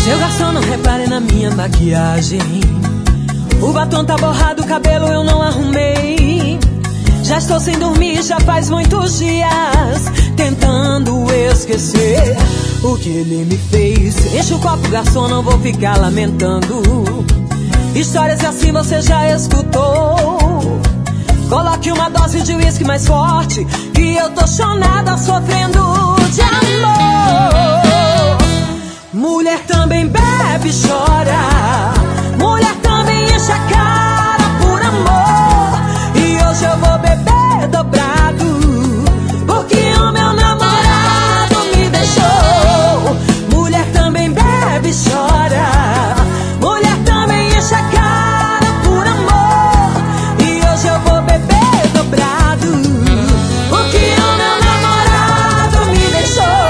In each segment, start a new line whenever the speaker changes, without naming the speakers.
Seu garçom, não repare na minha maquiagem. O batom tá borrado, o cabelo eu não arrumei. Já estou sem dormir, já faz muitos dias, tentando esquecer o que ele me fez. Enche o copo, garçom, não vou ficar lamentando. Histórias assim você já escutou. Coloque uma dose de uísque mais forte, que eu tô chonada, sofrendo de amor. Mulher também bebe e chora. Mulher também enche a cara por amor. E hoje eu vou beber dobrado, porque o meu namorado me deixou. Mulher também bebe e chora. Mulher também enche a cara por amor. E hoje eu vou beber dobrado, porque o meu namorado me deixou.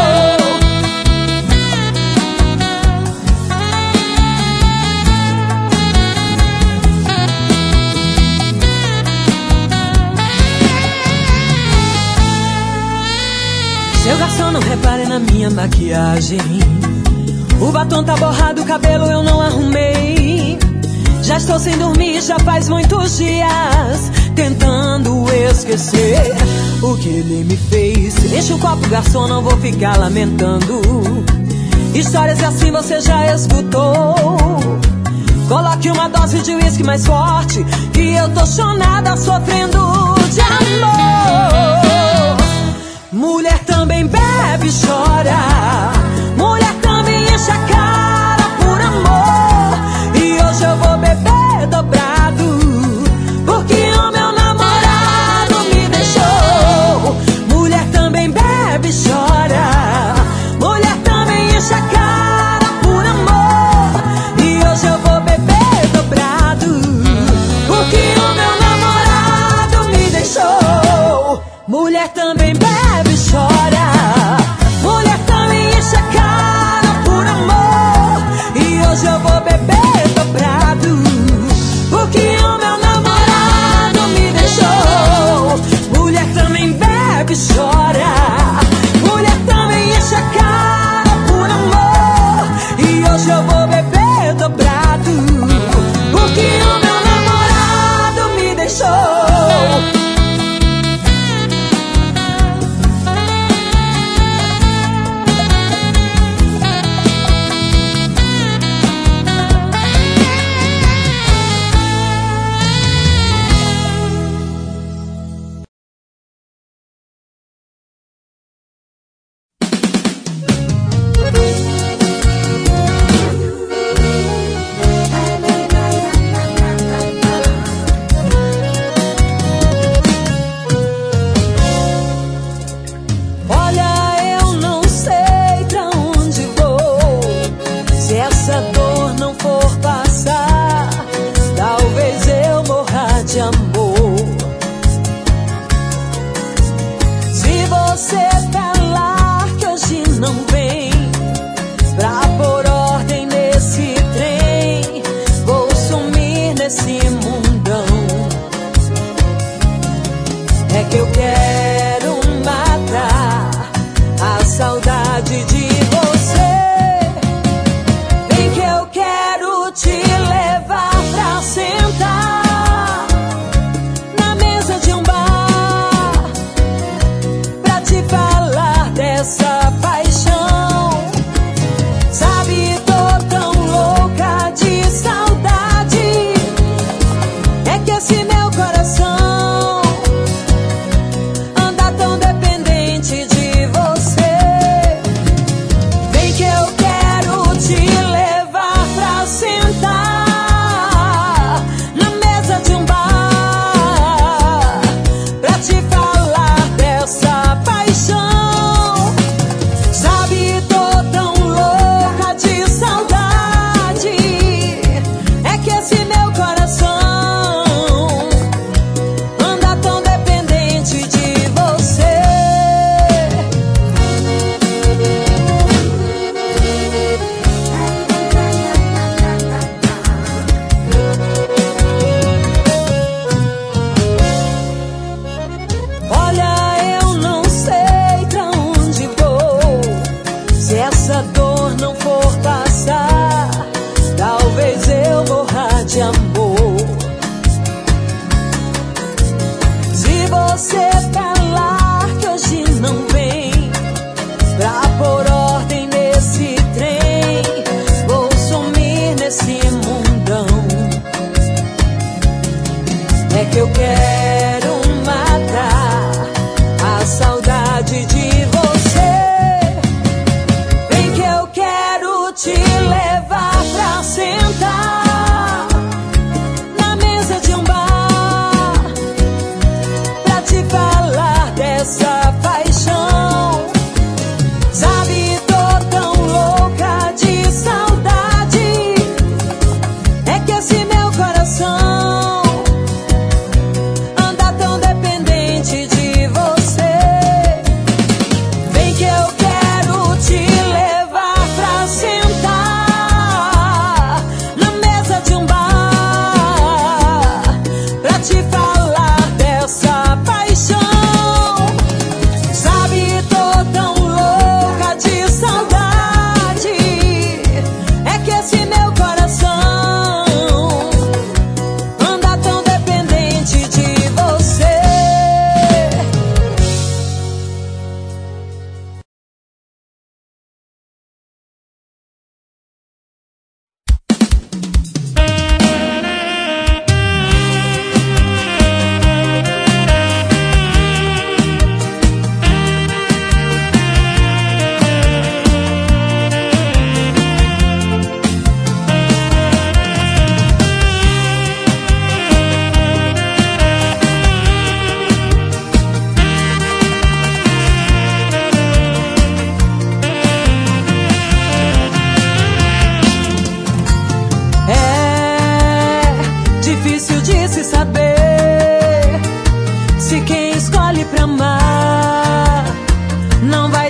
Seu garçom, não repare na minha maquiagem. O batom tá borrado, o cabelo eu não arrumei. Já estou sem dormir, já faz muitos dias, tentando esquecer o que ele me fez. Enche o copo, garçom, não vou ficar lamentando. Histórias assim você já escutou. Coloque uma dose de uísque mais forte, que eu tô chonada, sofrendo de amor. Mulher também bebe e chora. Mulher também enche a cara por amor. E hoje eu vou beber dobrado, porque o meu namorado me deixou. Mulher também bebe e chora. Mulher também enche a cara por amor. E hoje eu vou beber dobrado, porque o meu namorado me deixou. Mulher também bebe e chora. Mulher também enche a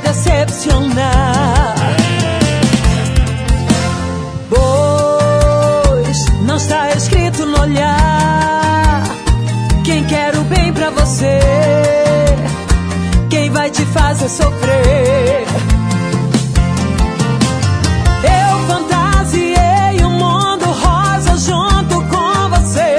decepcionar. Pois não está escrito no olhar quem quer o bem pra você, quem vai te fazer sofrer. Eu fantasiei um mundo rosa junto com você.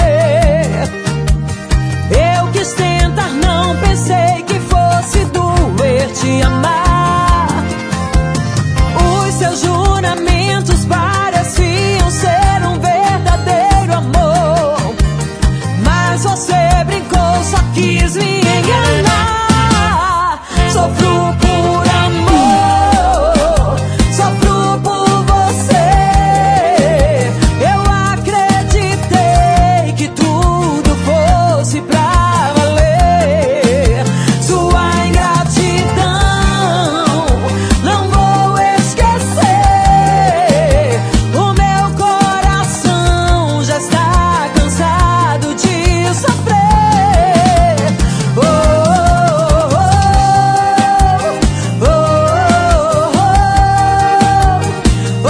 Eu quis tentar, não pensei que fosse doer te amar. Os seus juramentos pareciam ser um verdadeiro amor, mas você brincou, só quis me enganar. Sofro por amor, sofro por você. Eu acreditei que tudo fosse pra valer. Sua ingratidão não vou esquecer. O meu coração já está cansado de sofrer. Oh, oh, oh, oh, oh,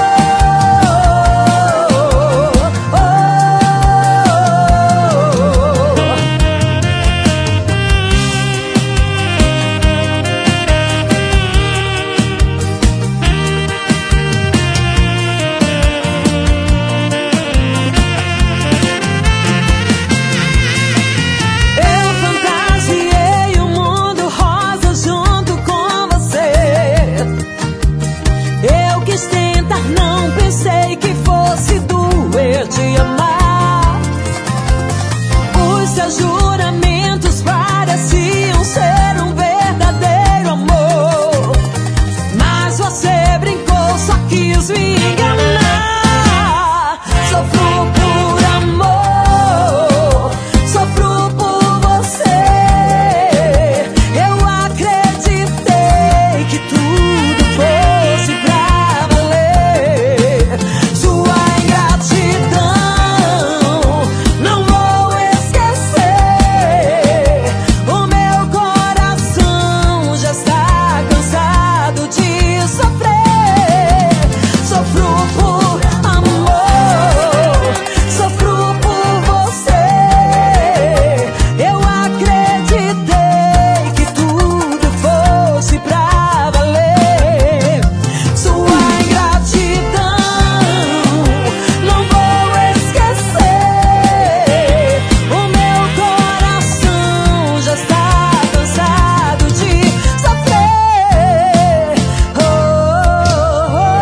eu fantasiei um mundo rosa junto com você. Eu quis tentar, não pensei que fosse doer te amar. Os seus juramentos pareciam ser um verdadeiro amor, mas você brincou, só quis me enganar. Sofro por amor, sofro por você. Eu acreditei que tudo fosse pra valer. Sua ingratidão não vou esquecer. O meu coração já está cansado de sofrer. Sofro por amor, sofro por você. Eu acreditei que tudo fosse pra valer. Sua ingratidão não vou esquecer. O meu coração já está cansado de sofrer. Oh, oh, oh.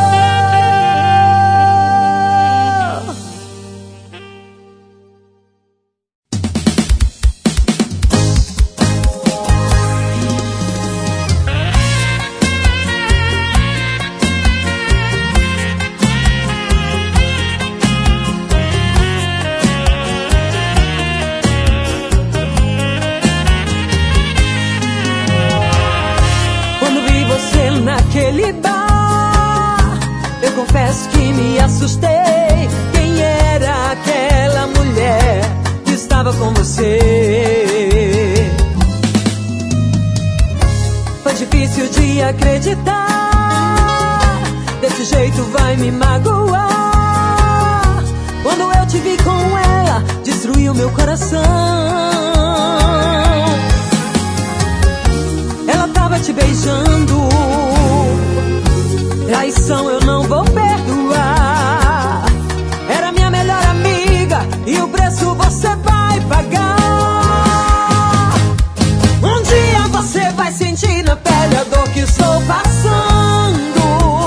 Quando vi você naquele bar, eu confesso que me assustei. Quem era aquela mulher que estava com você? Foi difícil de acreditar, desse jeito vai me magoar. Quando eu te vi com ela, destruiu meu coração. Ela tava te beijando, traição eu não vou perdoar. Era minha melhor amiga e o preço você vai pagar. Um dia você vai sentir na pele a dor que estou passando.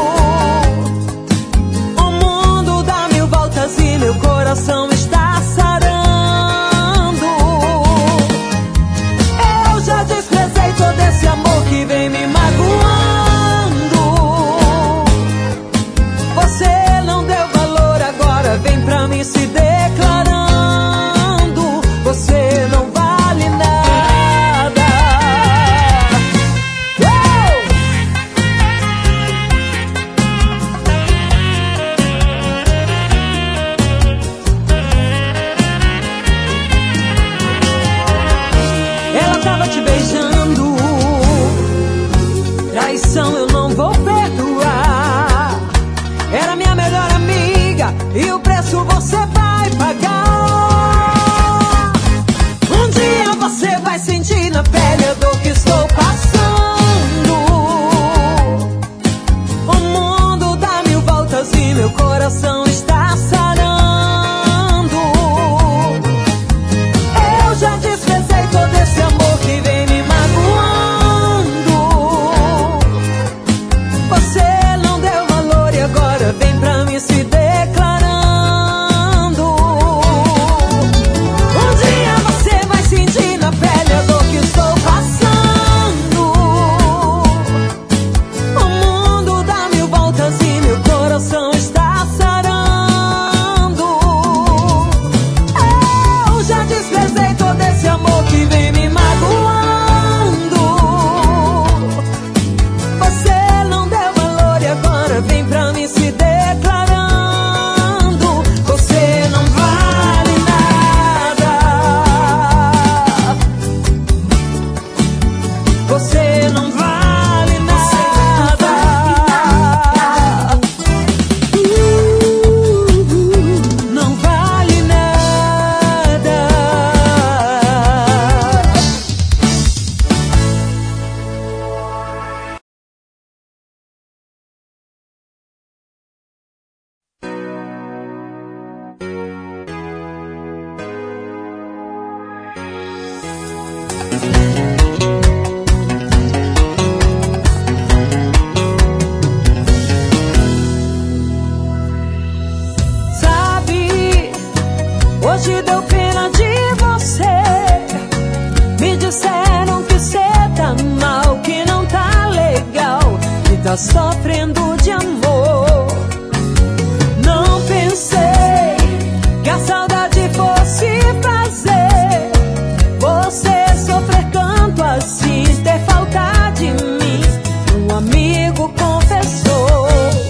O mundo dá mil voltas e meu coração está sarando. Eu já desprezei todo esse amor que vem me magoando. assim meu coração está sarando. Eu já desprezei todo esse amor que vem me magoando. Você não deu valor e agora vem pra mim se declarando. Um dia você vai sentir na pele a dor que estou passando. O mundo dá mil voltas e meu coração está sarando. Eu já desprezei todo esse amor que vem me magoando. Você não deu valor e agora vem pra mim se declarando. Você não vale nada. Você não vale nada. Não vale nada. Sabe, hoje deu pena de você. Me disseram que cê tá mal, que não tá legal, que tá sofrendo de amor. Não pensei que a saudade fosse fazer você sofrer tanto assim, ter falta de mim. Um amigo confessou.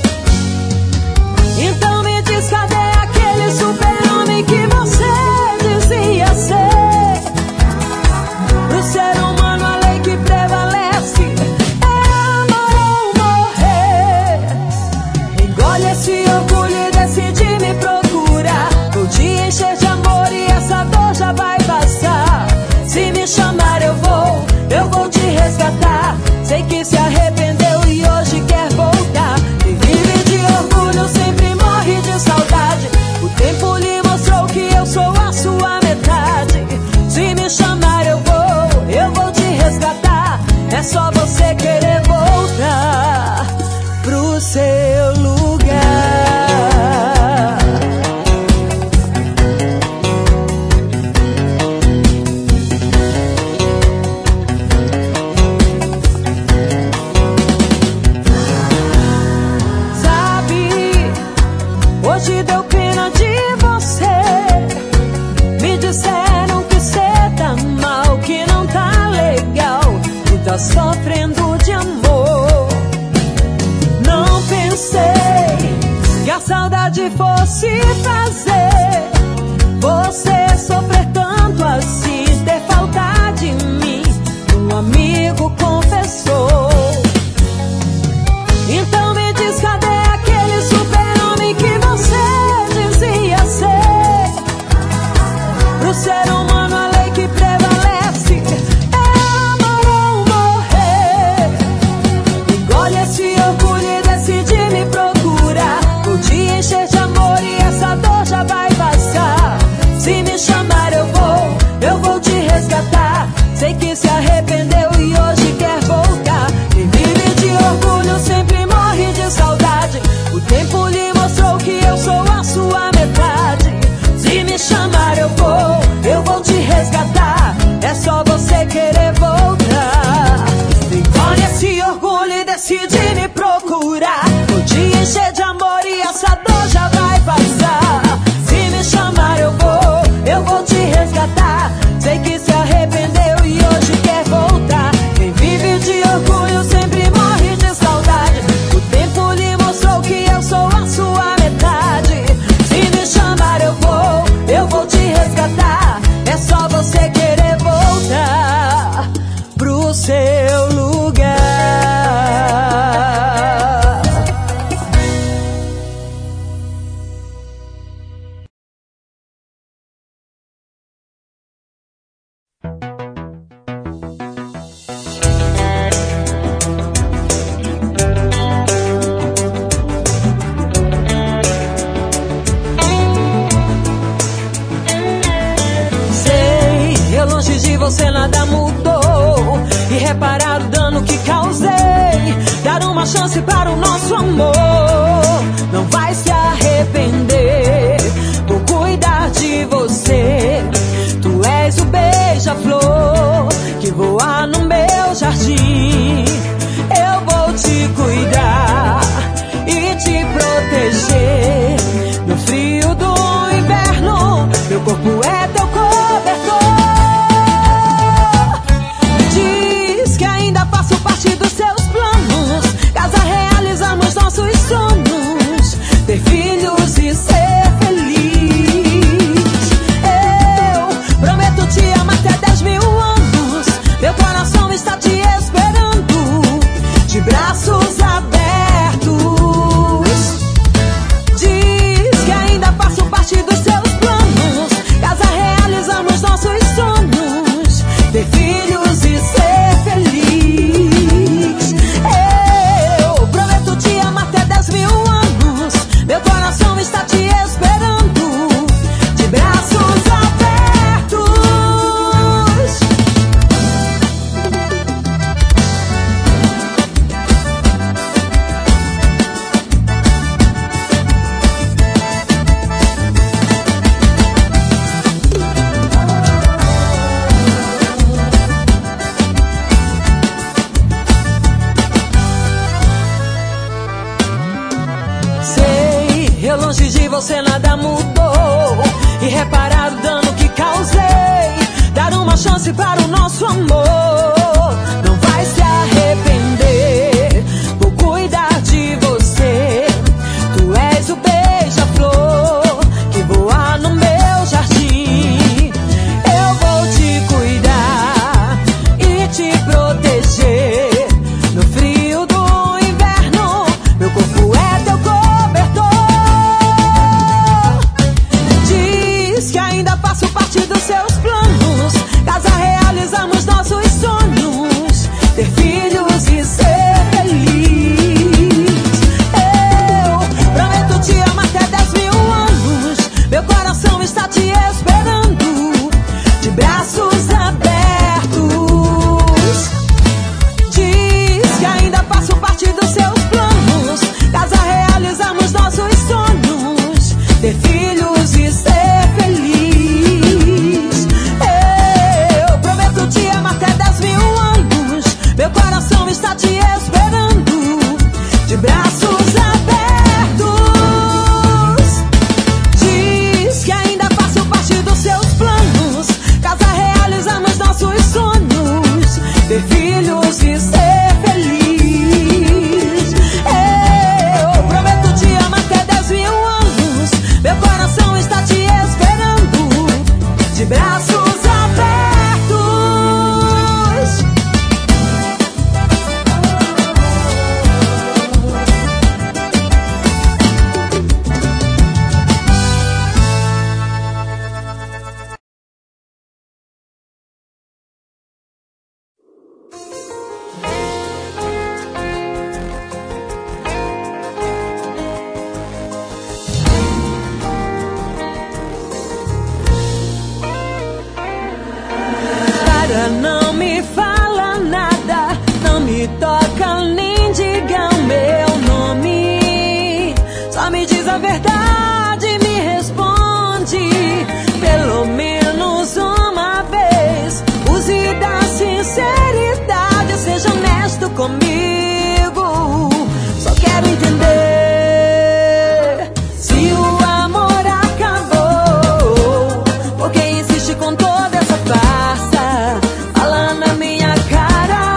Então me diz, cadê aquele super-homem que você dizia ser? Pro ser humano a lei que prevalece é amor ou morrer. Engole esse orgulho e decide me procurar. Vou te encher de amor e essa dor já vai passar. Se me chamar eu vou te resgatar. Sei que se arrependeu e hoje quer voltar. Quem vive de orgulho sempre morre de saudade. O tempo lhe mostrou que eu sou a sua metade. Se me chamar eu vou te resgatar. É só você querer voltar pro seu lugar. Sabe, hoje deu pena de você. Me disseram que cê tá mal, que não tá legal, que tá sofrendo de amor. Não pensei que a saudade fosse fazer você sofrer tanto assim, ter falta de mim. Um amigo confessou. Então me diz, cadê aquele super-homem que você dizia ser? Pro ser humano a lei que prevalece é amor ou morrer. Engole esse orgulho e decide me procurar. Vou te encher de amor e essa dor já vai passar. chance para o nosso amor. Não vai se arrepender. Vou cuidar de você. Tu és o beija-flor que voa no meu jardim. Eu vou te cuidar e te proteger. No frio do inverno, meu corpo é teu cobertor. Diz que ainda faço parte dos seus planos. Casa realizamos nossos sonhos. Ter filhos e ser feliz. Eu prometo te amar até 10 mil anos. Meu coração está te esperando, de braços abertos. Diz que ainda faço parte dos seus planos. Casa realizamos nossos sonhos. Ter filhos e ser feliz. Eu prometo te amar até 10 mil anos. Meu coração está te esperando, de braços abertos. Sei, eu longe de você nada mudou. E reparar o dano que causei. Dar uma chance para o nosso amor. Não vai se arrepender. Vou cuidar de você. Tu és o beija-flor que voa no meu jardim. Eu vou te cuidar e te proteger. No frio do inverno, meu corpo é teu cobertor. Diz que ainda faço parte dos seus planos. Casa realizamos nossos sonhos. Ter filhos e ser feliz. Eu prometo te amar até 10 mil anos. Meu coração está te esperando, de braços abertos. Diz que ainda faço parte dos seus planos. Casa realizamos nossos sonhos. Ter filhos e ser feliz. Eu prometo te amar até 10 mil anos. Meu coração está te esperando, de braços abertos. Diz que ainda faço parte dos seus planos. Casa realizamos nossos sonhos. Ter filhos e ser feliz. Eu prometo te amar até 10 mil anos. Meu coração está te esperando, de braços abertos. Para, não me fala nada. Não me toca nem diga o meu nome. Só me diz a verdade, me responde. Pelo menos uma vez. Use da sinceridade. Seja honesto comigo. Só quero entender se o amor acabou. Por que insiste com toda essa farsa? Fala na minha cara.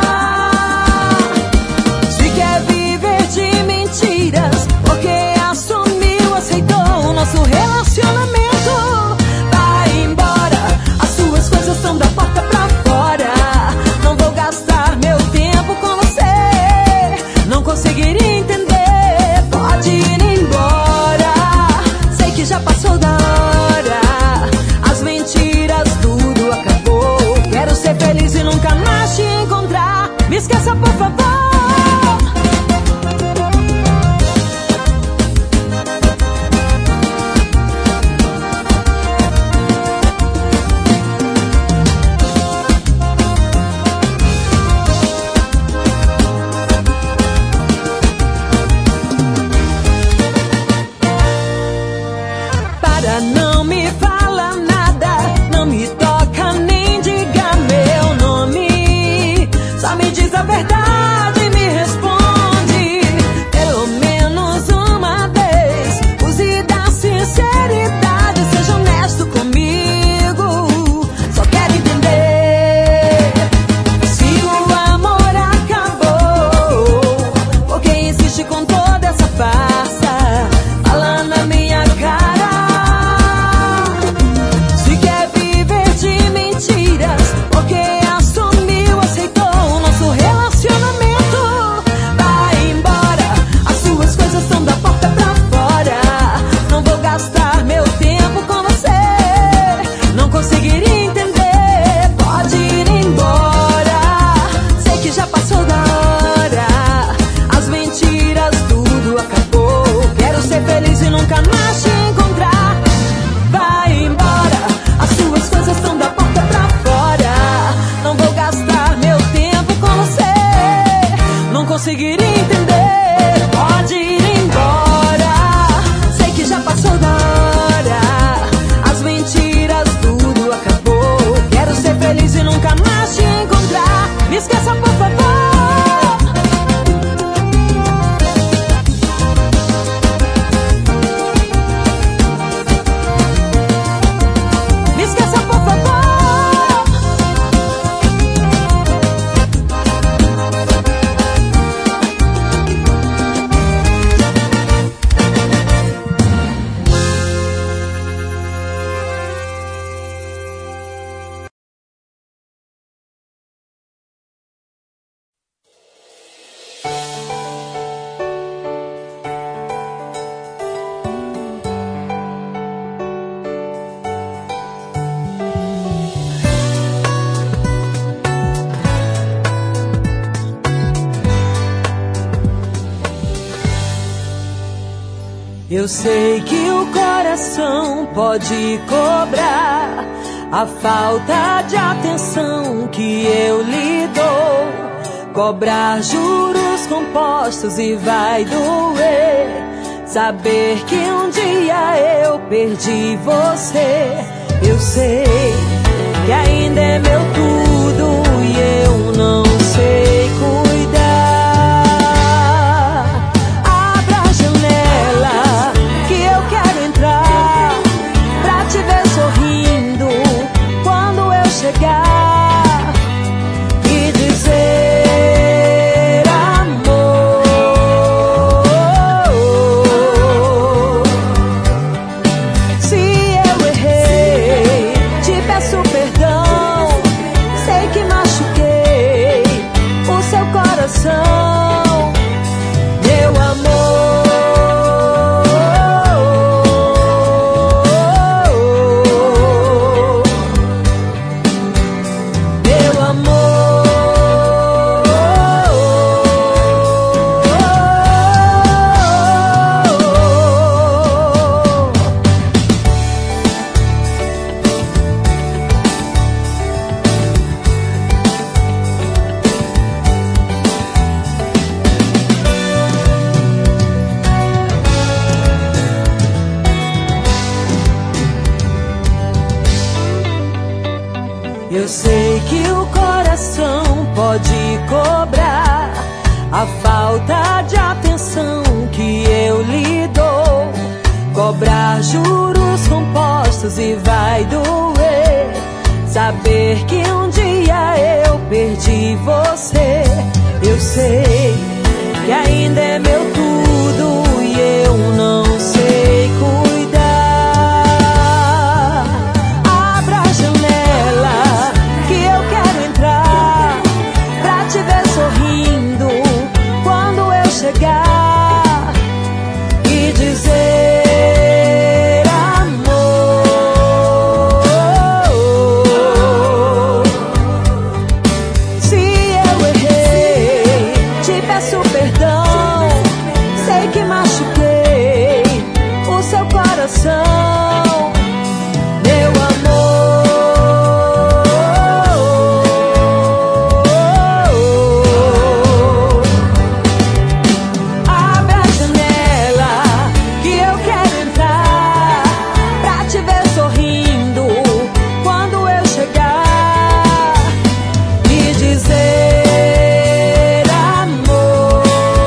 Se quer viver de mentiras, porque assumiu, aceitou o nosso relacionamento. Vai embora, as suas coisas são da porta pra fora. Não vou gastar meu tempo com você. Não conseguiria entender Eu sei que o coração pode cobrar a falta de atenção que eu lhe dou, cobrar juros compostos e vai doer saber que um dia eu perdi você. Eu sei que ainda é meu tudo e eu não sei cuidar. Abra a janela que eu quero entrar pra te ver sorrindo quando eu chegar e dizer amor. Se eu errei, te peço perdão. Sei que machuquei o seu coração, meu amor. Meu amor. Eu sei que o coração pode cobrar a falta de atenção que eu lhe dou, cobrar juros compostos e vai doer saber que um dia eu perdi você. Eu sei que ainda é meu tudo e eu não sei cuidar. Abra a janela que eu quero entrar pra te ver sorrindo quando eu chegar e dizer amor. Se eu errei, te peço perdão. Sei que machuquei o seu coração, meu amor. Abra a janela que eu quero entrar pra te ver sorrindo quando eu chegar e dizer amor.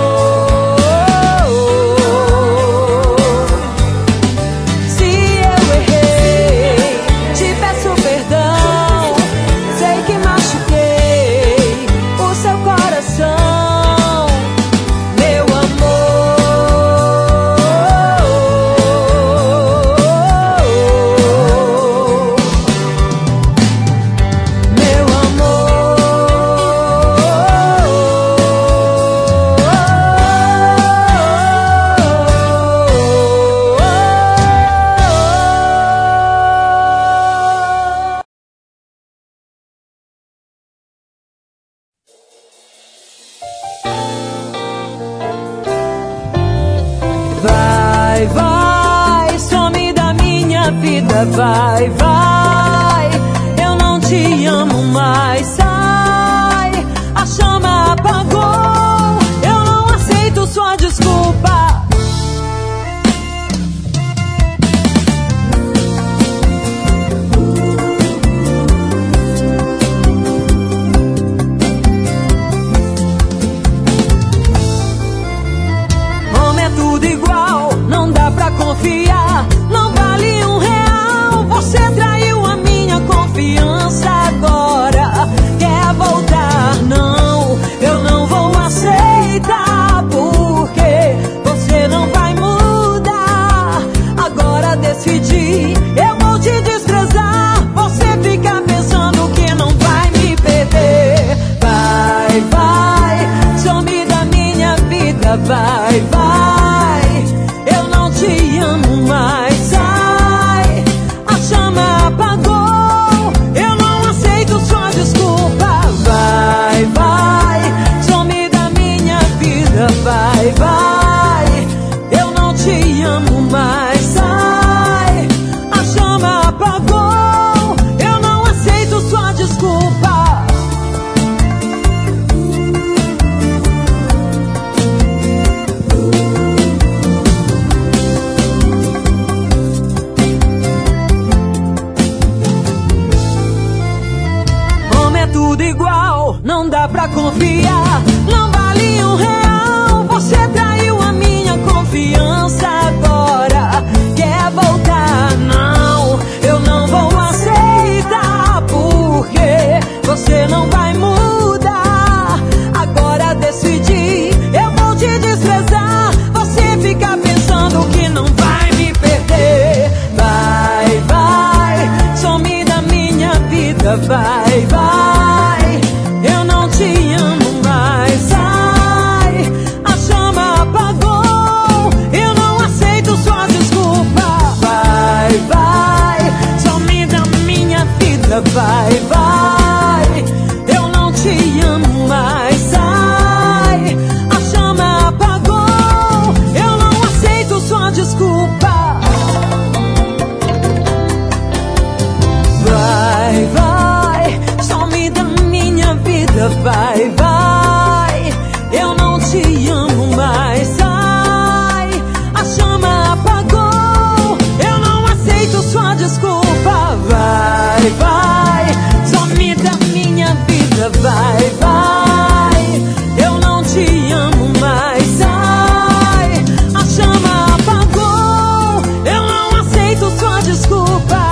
Se eu errei, te peço perdão. Sei que machuquei o seu coração, meu amor. Meu amor. Vai, vai, some da minha vida, vai, vai. Eu não te amo mais, sai. A chama apagou, eu não aceito sua desculpa. Homem é tudo igual, não dá pra confiar. Não vale R$1, você traiu a minha confiança. Agora quer voltar? Não, eu não vou aceitar, porque você não vai mudar. Agora decidi, eu vou te desprezar. Você fica pensando que não vai me perder. Vai, vai, some da minha vida, vai, vai. Eu não te amo mais, sai. A chama apagou, eu não aceito sua desculpa. Vai, vai, some da minha vida, vai, vai. Eu não te te amo mais. Sai, a chama apagou, eu não aceito sua desculpa. Homem é tudo igual, não dá pra confiar, não vale R$1. Você traiu a minha confiança, agora quer voltar? Não, eu não vou aceitar, porque você não vai mudar. Agora decidi, eu vou te desprezar. Você fica pensando que não vai me perder. Vai, vai, some da minha vida. Vai, vai, eu não te amo mais. Sai, a chama apagou, eu não aceito sua desculpa. Vai, vai, some da minha vida. Vai, vai, eu não te amo mais. Sai, a chama apagou, eu não aceito sua desculpa. Vai, vai, some da minha vida. Vai, vai, eu não te amo mais. Sai, a chama apagou, eu não aceito sua desculpa. Vai, vai, some da minha vida. Vai, vai, eu não te amo mais. Sai, a chama apagou, eu não aceito sua desculpa.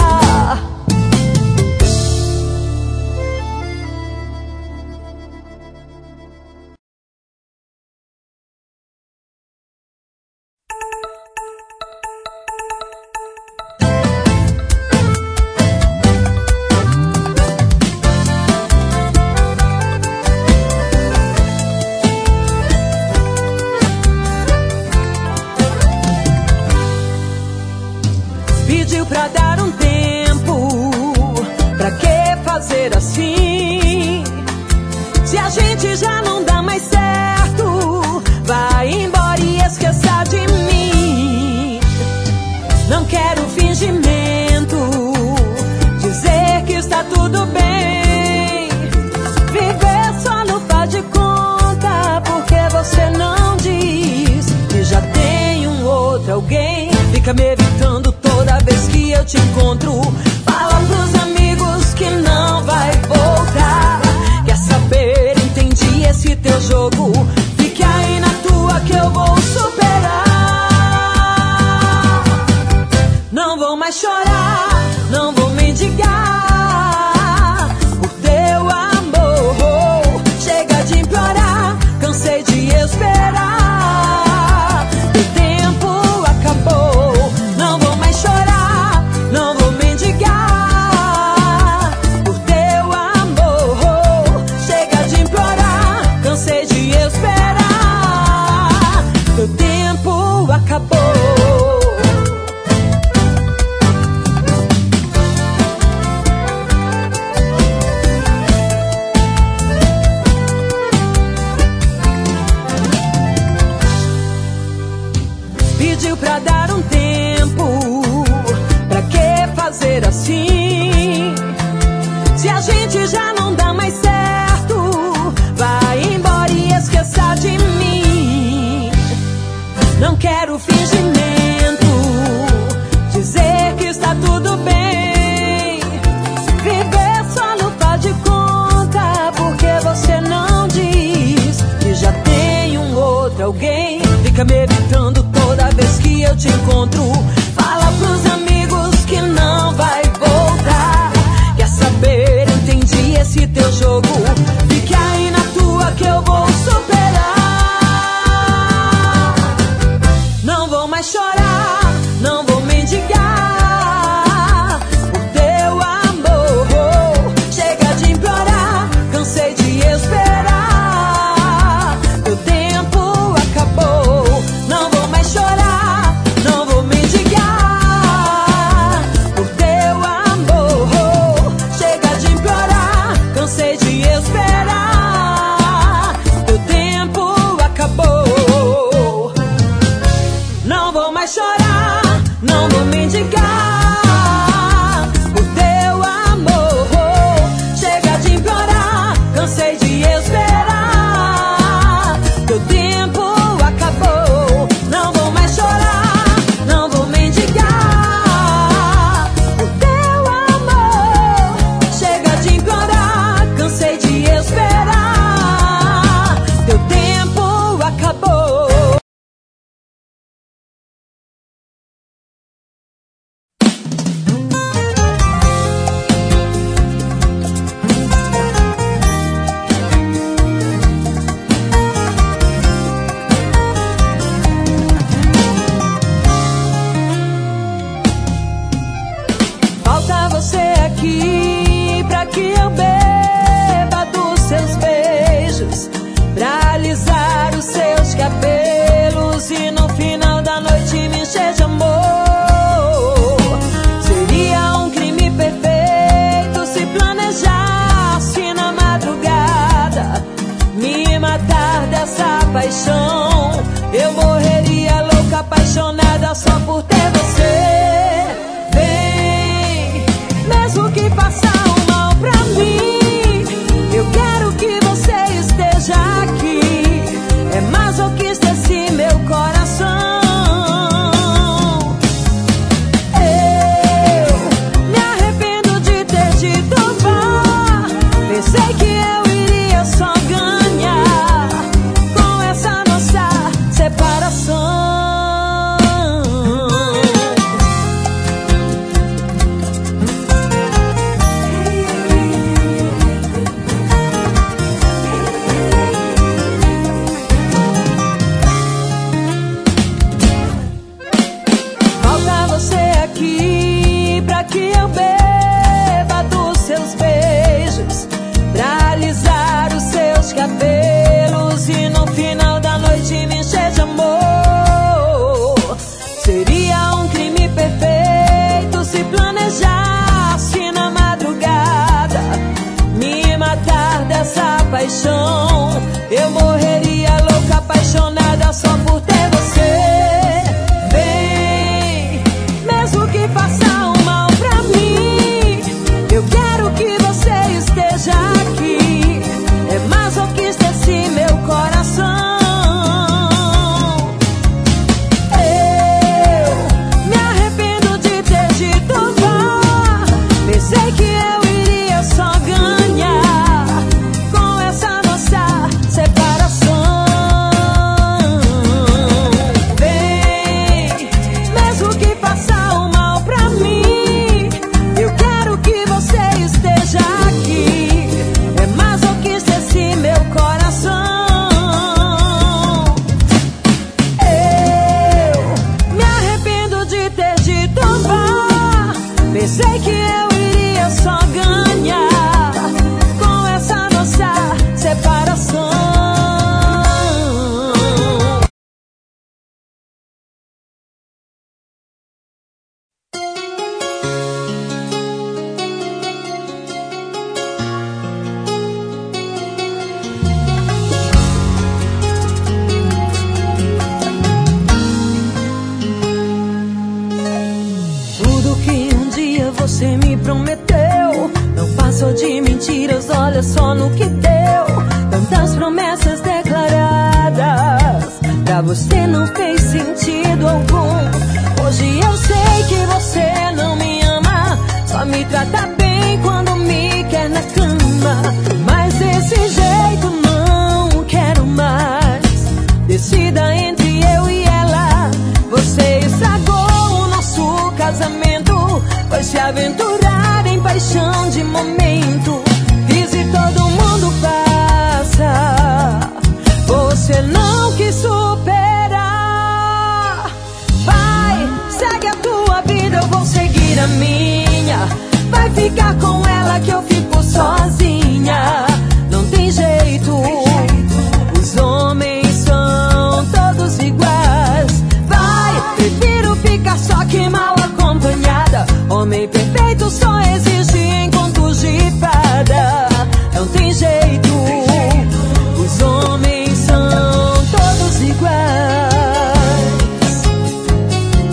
Pediu pra dar um tempo, pra que fazer assim? Se a gente já não dá mais certo, vai embora e esqueça de mim. Não quero fingimento, dizer que está tudo bem, viver só no faz de conta, porque você não diz que já tem um outro alguém. Fica me evitando toda vez que eu te encontro. Fala pros amigos que não vai voltar. Quer saber, entendi esse teu jogo. Fique aí na tua que eu vou superar. Não vou mais chorar, não vou mendigar por teu amor. Chega de implorar, cansei de esperar. O tempo acabou. Não vou mais chorar, não vou mendigar por teu amor. Chega de implorar, cansei de esperar. Teu tempo acabou. Pediu pra dar um tempo, pra que fazer assim? Se a gente já não dá mais certo, vai embora e esqueça de mim. Não quero fingimento, dizer que está tudo bem, viver só no faz de conta, porque você não diz que já tem um outro alguém. Fica me evitando toda vez que eu te encontro. Fala pros amigos que não vai voltar. Quer saber, entendi esse teu jogo. Fique aí na tua que eu vou superar. Não vou mais chorar, não vou mendigar por teu amor. Chega de implorar, cansei de esperar. Teu tempo acabou. Não vou mais chorar, não vou mendigar por teu amor. Chega de implorar, cansei de esperar. Teu tempo acabou. Não vou mais mais chorar, não vou mendigar o teu amor. Chega de implorar, cansei de esperar. Teu tempo acabou, não vou mais chorar, não vou mendigar o teu amor. Chega de implorar, cansei de esperar. Teu tempo acabou. Falta você aqui pra que eu beba dos seus beijos, pra alisar os seus cabelos e no final da noite me encher de amor. Seria um crime perfeito se planejasse na madrugada me matar dessa paixão. Eu morreria louca, apaixonada só por ter você. Mesmo que faça um mal pra mim, eu quero que você esteja aqui. É masoquista esse meu coração. Eu me arrependo de ter dito vá. Pensei que eu iria só ganhar com essa nossa separação. Falta você aqui pra que eu beba dos seus beijos, pra alisar os seus cabelos e no final da noite me encher de amor. Seria um crime perfeito se planejasse na madrugada me matar dessa paixão. Eu morreria louca, apaixonada só por ter você. Vem, mesmo que faça um mal pra mim, eu quero que você esteja aqui. É masoquista esse meu coração. Eu me arrependo de ter dito vá. Pensei que eu iria só ganhar com essa nossa separação. Vem, mesmo que faça um mal pra mim, eu quero que você esteja aqui. É masoquista esse meu coração. Eu me arrependo de ter dito vá. Pensei que eu iria só ganhar com essa nossa separação. Tudo que um dia você me prometeu não passou de mentiras, olha só no que deu. Tantas promessas declaradas, pra você não fez sentido algum. Hoje eu sei que você não me ama, só me trata bem quando me quer na cama. Mas desse jeito não quero mais. Decida entre eu e ela. Você estragou o nosso casamento, foi se aventurar em paixão de momento. Crise todo mundo passa, você não quis superar. Vai, segue a tua vida, eu vou seguir a minha. Vai ficar com ela que eu fico sozinha. Não tem jeito, os homens são todos iguais. Vai, prefiro ficar só que mal acompanhada. Homem perfeito só existe em contos de fada. Não tem jeito, os homens são todos iguais.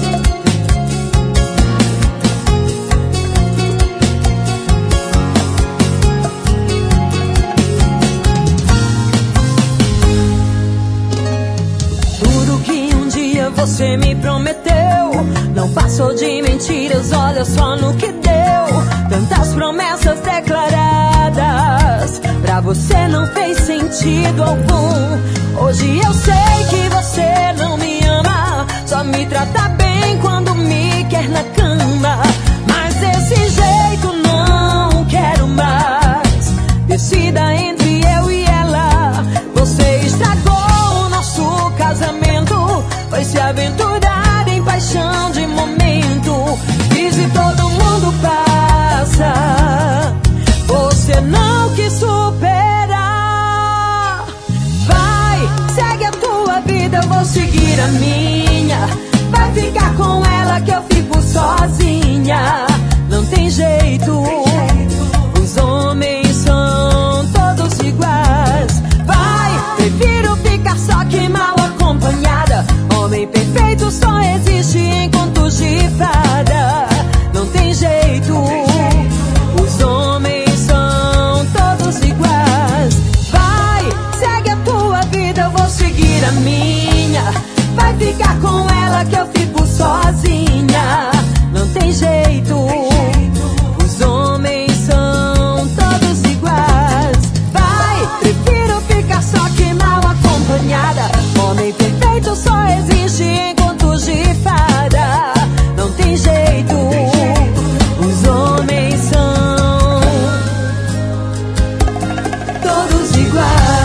você me prometeu. Não passou de mentiras, olha só no que deu. Tantas promessas declaradas, pra você não fez sentido algum. Hoje eu sei que você não me ama, só me trata bem quando me quer na cama. Mas desse jeito não quero mais. Decida entre eu e ela. Você estragou o nosso casamento, foi se aventurar em paixão de momento. Diz e todo mundo passa, você não quis superar. Vai, segue a tua vida, eu vou seguir a minha. Vai ficar com ela que eu fico sozinha. Não tem jeito, os homens são todos iguais. Vai, prefiro ficar só que mal acompanhada. Homem perfeito só existe em contos de fada. Não tem jeito, os homens são todos iguais. Vai, segue a tua vida, eu vou seguir a minha. Vai ficar com ela que eu fico sozinha. Não tem jeito, os homens são todos iguais. Vai, prefiro ficar só que mal acompanhada. Homem perfeito só existe em contos de fada. Não tem jeito, os homens são todos iguais.